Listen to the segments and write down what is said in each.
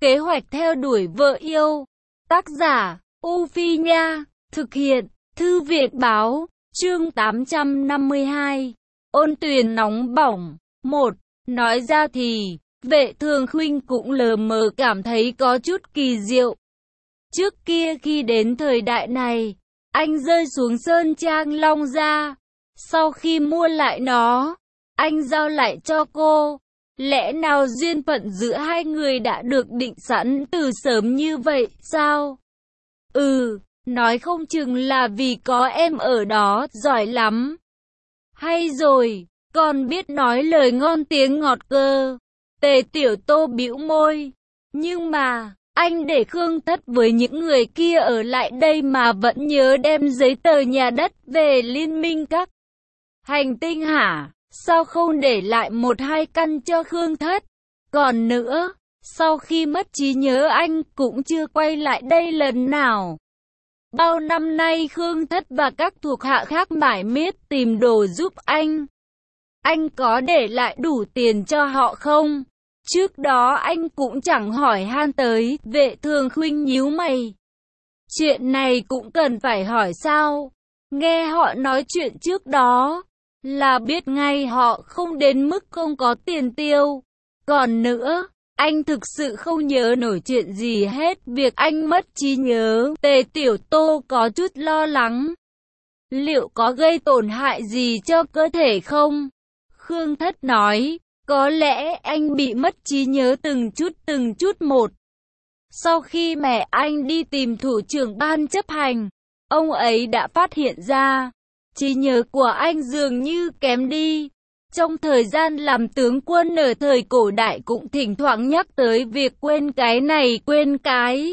Kế hoạch theo đuổi vợ yêu. Tác giả, U Phi Nha. Thực hiện, Thư viện Báo. Chương 852. Ôn tuyền nóng bỏng. 1. Nói ra thì, Vệ Thường Khuynh cũng lờ mờ cảm thấy có chút kỳ diệu. Trước kia khi đến thời đại này, anh rơi xuống Sơn Trang Long Gia. Sau khi mua lại nó, anh giao lại cho cô. Lẽ nào duyên phận giữa hai người đã được định sẵn từ sớm như vậy sao? Nói không chừng là vì có em ở đó giỏi lắm. Hay rồi, còn biết nói lời ngon tiếng ngọt cơ. Tề Tiểu Tô bĩu môi. Nhưng mà, anh để Khương Thất với những người kia ở lại đây mà vẫn nhớ đem giấy tờ nhà đất về Liên minh các hành tinh hả? Sao không để lại 1-2 căn cho Khương Thất? Còn nữa, sau khi mất trí nhớ anh cũng chưa quay lại đây lần nào. Bao năm nay Khương Thất và các thuộc hạ khác mải miết tìm đồ giúp anh. Anh có để lại đủ tiền cho họ không? Trước đó anh cũng chẳng hỏi han tới. Vệ Thường Khuynh nhíu mày. Chuyện này cũng cần phải hỏi sao? Nghe họ nói chuyện trước đó là biết ngay họ không đến mức không có tiền tiêu. Còn nữa, anh thực sự không nhớ nổi chuyện gì hết. Việc anh mất trí nhớ, Tề Tiểu Tô có chút lo lắng. Liệu có gây tổn hại gì cho cơ thể không? Khương Thất nói, có lẽ anh bị mất trí nhớ từng chút một. Sau khi mẹ anh đi tìm thủ trưởng ban chấp hành, ông ấy đã phát hiện ra, trí nhớ của anh dường như kém đi. Trong thời gian làm tướng quân ở thời cổ đại cũng thỉnh thoảng nhắc tới việc quên cái này quên cái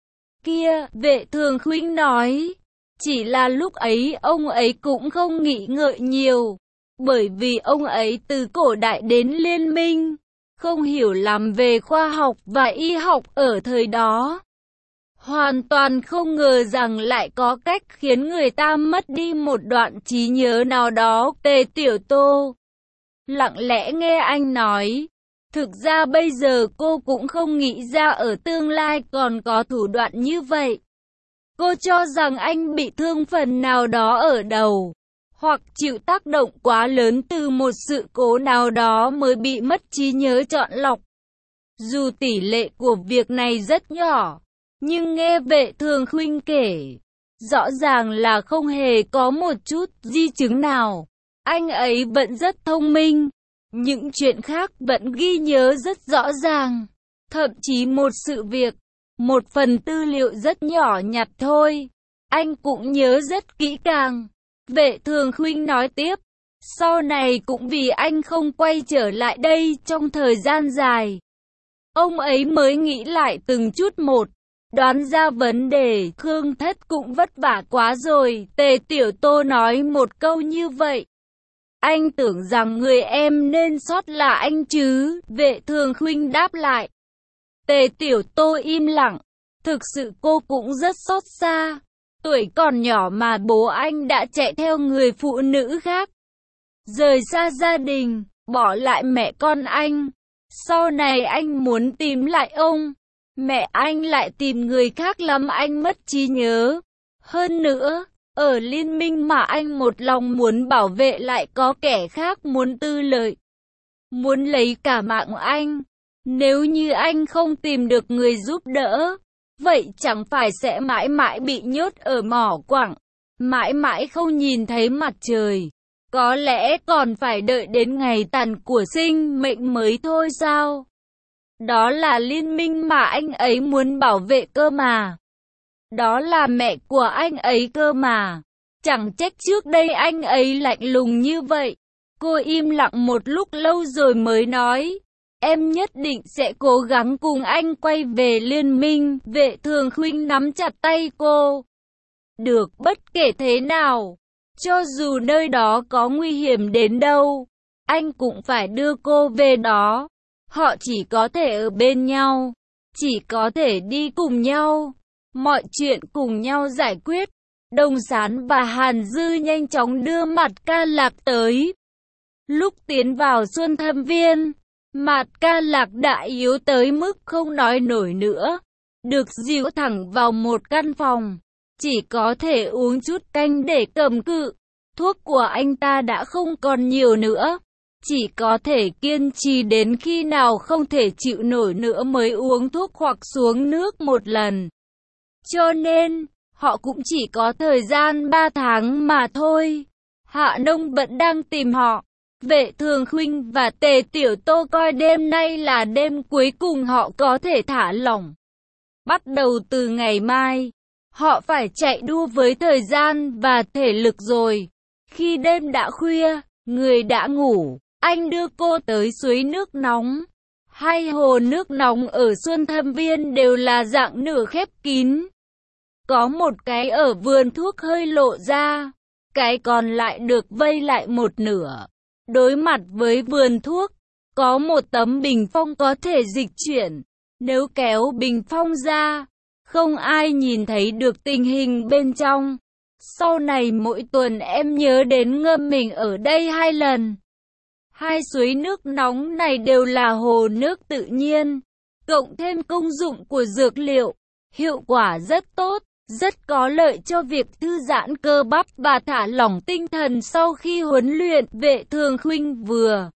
kia. Vệ Thường Khuynh nói, chỉ là lúc ấy ông ấy cũng không nghĩ ngợi nhiều. Bởi vì ông ấy từ cổ đại đến Liên minh, không hiểu lắm về khoa học và y học ở thời đó. Hoàn toàn không ngờ rằng lại có cách khiến người ta mất đi một đoạn trí nhớ nào đó. Tề Tiểu Tô lặng lẽ nghe anh nói. Thực ra bây giờ cô cũng không nghĩ ra ở tương lai còn có thủ đoạn như vậy. Cô cho rằng anh bị thương phần nào đó ở đầu, hoặc chịu tác động quá lớn từ một sự cố nào đó mới bị mất trí nhớ chọn lọc. Dù tỷ lệ của việc này rất nhỏ, nhưng nghe Vệ Thường Khuynh kể, rõ ràng là không hề có một chút di chứng nào. Anh ấy vẫn rất thông minh, những chuyện khác vẫn ghi nhớ rất rõ ràng. Thậm chí một sự việc, một phần tư liệu rất nhỏ nhặt thôi, anh cũng nhớ rất kỹ càng. Vệ Thường Khuynh nói tiếp, sau này cũng vì anh không quay trở lại đây trong thời gian dài, ông ấy mới nghĩ lại từng chút một, đoán ra vấn đề. Khương Thất cũng vất vả quá rồi. Tề Tiểu Tô nói một câu như vậy. Anh tưởng rằng người em nên sót là anh chứ? Vệ Thường Khuynh đáp lại. Tề Tiểu Tô im lặng. Thực sự cô cũng rất xót xa. Tuổi còn nhỏ mà bố anh đã chạy theo người phụ nữ khác, rời xa gia đình, bỏ lại mẹ con anh. Sau này anh muốn tìm lại ông, mẹ anh lại tìm người khác làm anh mất trí nhớ. Hơn nữa, ở liên minh mà anh một lòng muốn bảo vệ lại có kẻ khác muốn tư lợi, muốn lấy cả mạng anh. Nếu như anh không tìm được người giúp đỡ, vậy chẳng phải sẽ mãi mãi bị nhốt ở mỏ quặng, mãi mãi không nhìn thấy mặt trời. Có lẽ còn phải đợi đến ngày tàn của sinh mệnh mới thôi sao? Đó là liên minh mà anh ấy muốn bảo vệ cơ mà. Đó là mẹ của anh ấy cơ mà. Chẳng trách trước đây anh ấy lạnh lùng như vậy. Cô im lặng một lúc lâu rồi mới nói, em nhất định sẽ cố gắng cùng anh quay về liên minh. Vệ Thường Khuynh nắm chặt tay cô. Được, bất kể thế nào, cho dù nơi đó có nguy hiểm đến đâu, anh cũng phải đưa cô về đó. Họ chỉ có thể ở bên nhau, chỉ có thể đi cùng nhau, mọi chuyện cùng nhau giải quyết. Đồng Sán và Hàn Dư nhanh chóng đưa mặt Ca Lạc tới. Lúc tiến vào Xuân Thâm Viên, Mạt Ca Lạc đã yếu tới mức không nói nổi nữa, được dìu thẳng vào một căn phòng, chỉ có thể uống chút canh để cầm cự. Thuốc của anh ta đã không còn nhiều nữa, chỉ có thể kiên trì đến khi nào không thể chịu nổi nữa mới uống thuốc hoặc xuống nước một lần. Cho nên, họ cũng chỉ có thời gian 3 tháng mà thôi. Hạ Nông vẫn đang tìm họ. Vệ Thường Khuynh và Tề Tiểu Tô coi đêm nay là đêm cuối cùng họ có thể thả lỏng. Bắt đầu từ ngày mai, họ phải chạy đua với thời gian và thể lực rồi. Khi đêm đã khuya, người đã ngủ, anh đưa cô tới suối nước nóng. Hai hồ nước nóng ở Xuân Thâm Viên đều là dạng nửa khép kín. Có một cái ở vườn thuốc hơi lộ ra, cái còn lại được vây lại một nửa. Đối mặt với vườn thuốc, có một tấm bình phong có thể dịch chuyển. Nếu kéo bình phong ra, không ai nhìn thấy được tình hình bên trong. Sau này mỗi tuần em nhớ đến ngâm mình ở đây 2 lần. Hai suối nước nóng này đều là hồ nước tự nhiên, cộng thêm công dụng của dược liệu, hiệu quả rất tốt, rất có lợi cho việc thư giãn cơ bắp và thả lỏng tinh thần sau khi huấn luyện. Vệ Thường Khuynh vừa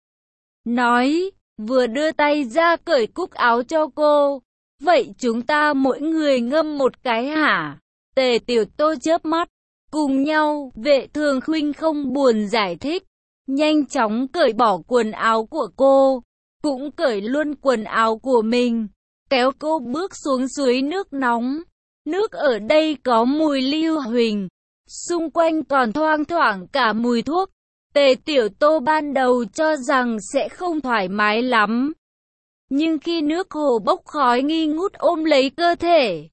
nói, vừa đưa tay ra cởi cúc áo cho cô. Vậy chúng ta mỗi người ngâm một cái hả? Tề Tiểu Tô chớp mắt. Cùng nhau, Vệ Thường Khuynh không buồn giải thích, nhanh chóng cởi bỏ quần áo của cô, cũng cởi luôn quần áo của mình, kéo cô bước xuống suối nước nóng. Nước ở đây có mùi lưu huỳnh, xung quanh còn thoang thoảng cả mùi thuốc. Tề Tiểu Tô ban đầu cho rằng sẽ không thoải mái lắm, nhưng khi nước hồ bốc khói nghi ngút ôm lấy cơ thể,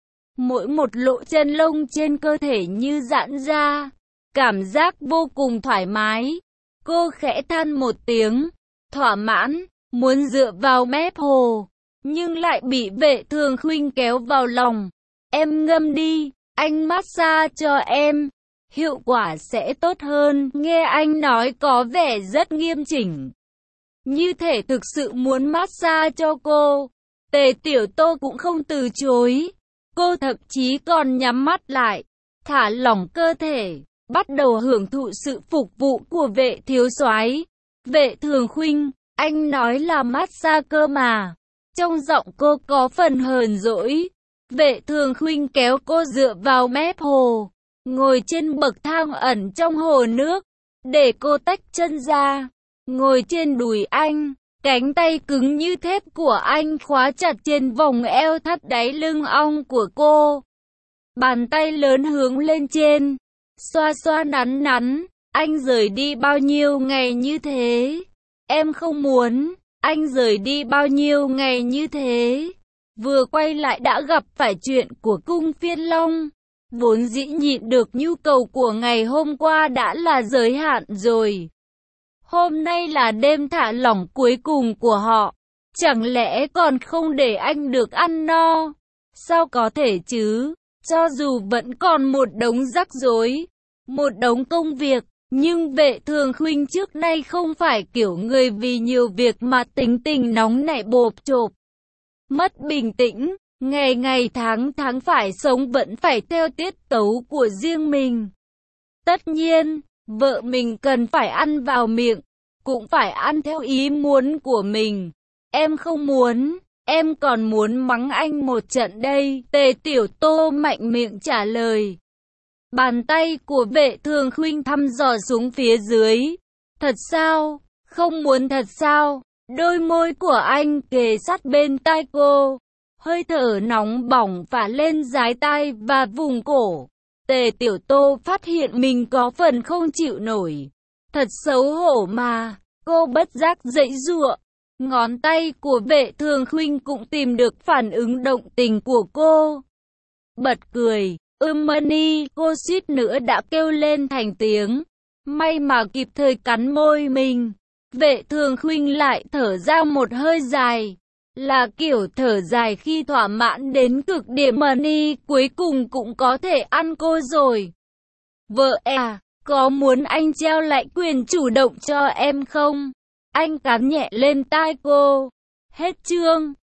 mỗi một lỗ chân lông trên cơ thể như giãn ra, cảm giác vô cùng thoải mái. Cô khẽ than một tiếng, thỏa mãn, muốn dựa vào mép hồ, nhưng lại bị Vệ Thường Khuynh kéo vào lòng. Em ngâm đi, anh massage cho em, hiệu quả sẽ tốt hơn. Nghe anh nói có vẻ rất nghiêm chỉnh, như thể thực sự muốn massage cho cô. Tề Tiểu Tô cũng không từ chối. Cô thậm chí còn nhắm mắt lại, thả lỏng cơ thể, bắt đầu hưởng thụ sự phục vụ của Vệ thiếu soái. Vệ Thường Khuynh, anh nói là massage cơ mà. Trong giọng cô có phần hờn dỗi. Vệ Thường Khuynh kéo cô dựa vào mép hồ, ngồi trên bậc thang ẩn trong hồ nước, để cô tách chân ra, ngồi trên đùi anh. Cánh tay cứng như thép của anh khóa chặt trên vòng eo thắt đáy lưng ong của cô. Bàn tay lớn hướng lên trên, xoa xoa nắn nắn. Anh rời đi bao nhiêu ngày như thế? Em không muốn. Anh rời đi bao nhiêu ngày như thế? Vừa quay lại đã gặp phải chuyện của cung Phiên Long. Vốn dĩ nhịn được nhu cầu của ngày hôm qua đã là giới hạn rồi. Hôm nay là đêm thả lỏng cuối cùng của họ. Chẳng lẽ còn không để anh được ăn no? Sao có thể chứ? Cho dù vẫn còn một đống rắc rối, một đống công việc, nhưng Vệ Thường Khuynh trước nay không phải kiểu người vì nhiều việc mà tính tình nóng nảy bộp chộp, mất bình tĩnh, ngày ngày tháng tháng phải sống vẫn phải theo tiết tấu của riêng mình. Tất nhiên, vợ mình cần phải ăn vào miệng, cũng phải ăn theo ý muốn của mình. Em không muốn, em còn muốn mắng anh một trận đây. Tề Tiểu Tô mạnh miệng trả lời. Bàn tay của Vệ Thường Khuynh thăm dò xuống phía dưới. Thật sao? Không muốn thật sao? Đôi môi của anh kề sát bên tai cô. Hơi thở nóng bỏng phả lên dái tai và vùng cổ. Tề Tiểu Tô phát hiện mình có phần không chịu nổi. Thật xấu hổ mà. Cô bất giác giãy giụa. Ngón tay của Vệ Thường Khuynh cũng tìm được phản ứng động tình của cô. Bật cười. Mani, cô suýt nữa đã kêu lên thành tiếng. May mà kịp thời cắn môi mình. Vệ Thường Khuynh lại thở ra một hơi dài. Là kiểu thở dài khi thỏa mãn đến cực điểm. Mani cuối cùng cũng có thể ăn cô rồi. Vợ à, có muốn anh trao lại quyền chủ động cho em không? Anh cắn nhẹ lên tai cô. Hết chương.